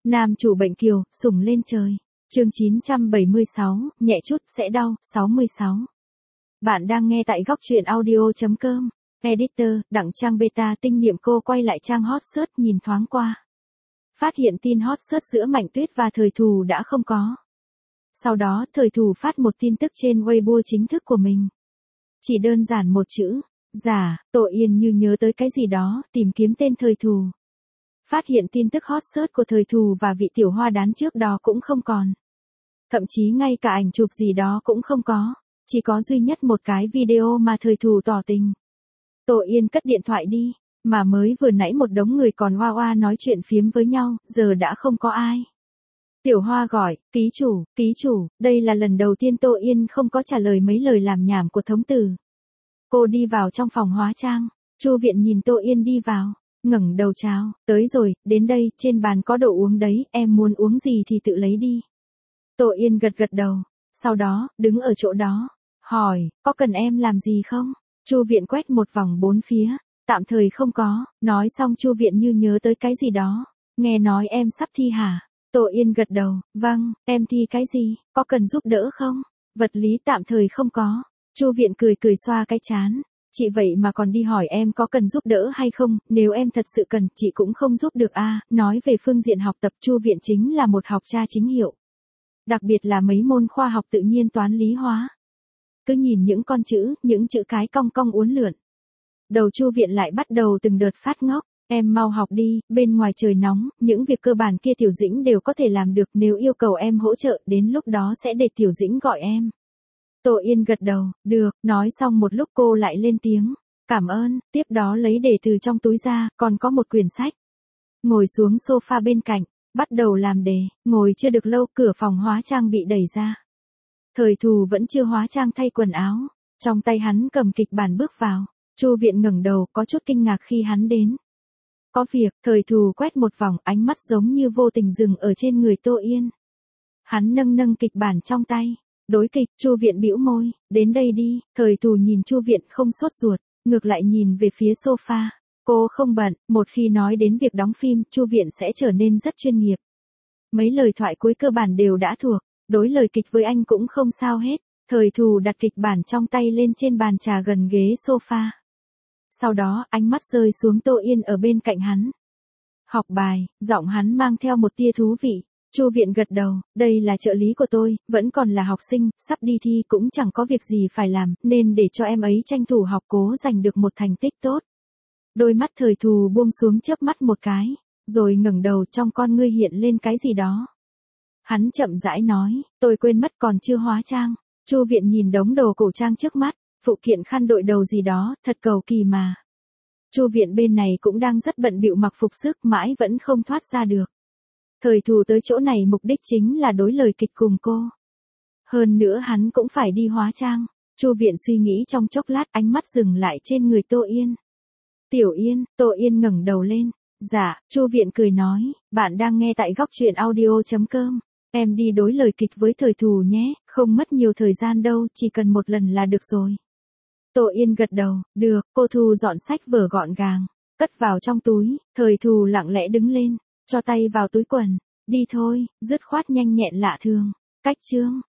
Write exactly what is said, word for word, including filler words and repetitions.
Nam chủ bệnh kiều, sủng lên trời. Chương chín trăm bảy mươi sáu, nhẹ chút, sẽ đau, sáu mươi sáu. Bạn đang nghe tại góc truyện audio.com. Editor, Đặng Trang Beta tinh niệm cô quay lại trang hot search nhìn thoáng qua. Phát hiện tin hot search giữa Mạnh Tuyết và Thời Thù đã không có. Sau đó, Thời Thù phát một tin tức trên Weibo chính thức của mình. Chỉ đơn giản một chữ, giả, Tội Yên như nhớ tới cái gì đó, tìm kiếm tên Thời Thù. Phát hiện tin tức hot search của Thời Thù và vị tiểu hoa đán trước đó cũng không còn. Thậm chí ngay cả ảnh chụp gì đó cũng không có, chỉ có duy nhất một cái video mà Thời Thù tỏ tình. Tội Yên cất điện thoại đi, mà mới vừa nãy một đống người còn hoa hoa nói chuyện phiếm với nhau, giờ đã không có ai. Tiểu Hoa gọi, ký chủ, ký chủ, đây là lần đầu tiên Tội Yên không có trả lời mấy lời làm nhảm của thống tử. Cô đi vào trong phòng hóa trang, Chu Viện nhìn Tội Yên đi vào, ngẩng đầu chào, tới rồi, đến đây, trên bàn có đồ uống đấy, em muốn uống gì thì tự lấy đi. Tội Yên gật gật đầu, sau đó, đứng ở chỗ đó, hỏi, có cần em làm gì không? Chu Viện quét một vòng bốn phía, tạm thời không có, nói xong Chu Viện như nhớ tới cái gì đó, nghe nói em sắp thi hả? Tội Yên gật đầu, vâng, em thi cái gì, có cần giúp đỡ không? Vật lý tạm thời không có. Chu Viện cười cười xoa cái trán, chị vậy mà còn đi hỏi em có cần giúp đỡ hay không, nếu em thật sự cần, chị cũng không giúp được a. À. Nói về phương diện học tập, Chu Viện chính là một học cha chính hiệu. Đặc biệt là mấy môn khoa học tự nhiên toán lý hóa. Cứ nhìn những con chữ, những chữ cái cong cong uốn lượn. Đầu Chu Viện lại bắt đầu từng đợt phát ngốc. Em mau học đi, bên ngoài trời nóng, những việc cơ bản kia Tiểu Dĩnh đều có thể làm được, nếu yêu cầu em hỗ trợ, đến lúc đó sẽ để Tiểu Dĩnh gọi em. Tội Yên gật đầu, được, nói xong một lúc cô lại lên tiếng, cảm ơn, tiếp đó lấy đề từ trong túi ra, còn có một quyển sách. Ngồi xuống sofa bên cạnh, bắt đầu làm đề, ngồi chưa được lâu, cửa phòng hóa trang bị đẩy ra. Thời Thù vẫn chưa hóa trang thay quần áo, trong tay hắn cầm kịch bản bước vào, Chu Viện ngẩng đầu có chút kinh ngạc khi hắn đến. Có việc, Thời Thù quét một vòng, ánh mắt giống như vô tình dừng ở trên người Tô Yên. Hắn nâng nâng kịch bản trong tay, đối kịch, Chu Viện bĩu môi, đến đây đi, Thời Thù nhìn Chu Viện không sốt ruột, ngược lại nhìn về phía sofa, cô không bận, một khi nói đến việc đóng phim, Chu Viện sẽ trở nên rất chuyên nghiệp. Mấy lời thoại cuối cơ bản đều đã thuộc, đối lời kịch với anh cũng không sao hết, Thời Thù đặt kịch bản trong tay lên trên bàn trà gần ghế sofa. Sau đó, ánh mắt rơi xuống Tô Yên ở bên cạnh hắn. Học bài, giọng hắn mang theo một tia thú vị. Chu Viện gật đầu, đây là trợ lý của tôi, vẫn còn là học sinh, sắp đi thi cũng chẳng có việc gì phải làm, nên để cho em ấy tranh thủ học cố giành được một thành tích tốt. Đôi mắt Thời Thù buông xuống chớp mắt một cái, rồi ngẩng đầu, trong con ngươi hiện lên cái gì đó. Hắn chậm rãi nói, tôi quên mất còn chưa hóa trang. Chu Viện nhìn đống đồ cổ trang trước mắt. Phụ kiện khăn đội đầu gì đó, thật cầu kỳ mà. Chu Viện bên này cũng đang rất bận bịu mặc phục sức, mãi vẫn không thoát ra được. Thời Thù tới chỗ này mục đích chính là đối lời kịch cùng cô. Hơn nữa hắn cũng phải đi hóa trang. Chu Viện suy nghĩ trong chốc lát, ánh mắt dừng lại trên người Tô Yên. Tiểu Yên, Tô Yên ngẩng đầu lên. Dạ, Chu Viện cười nói, bạn đang nghe tại góc truyện audio.com. Em đi đối lời kịch với Thời Thù nhé, không mất nhiều thời gian đâu, chỉ cần một lần là được rồi. Tô Yên gật đầu, được, cô thu dọn sách vở gọn gàng, cất vào trong túi, Thời Thù lặng lẽ đứng lên, cho tay vào túi quần, đi thôi, dứt khoát nhanh nhẹn lạ thường, cách chương.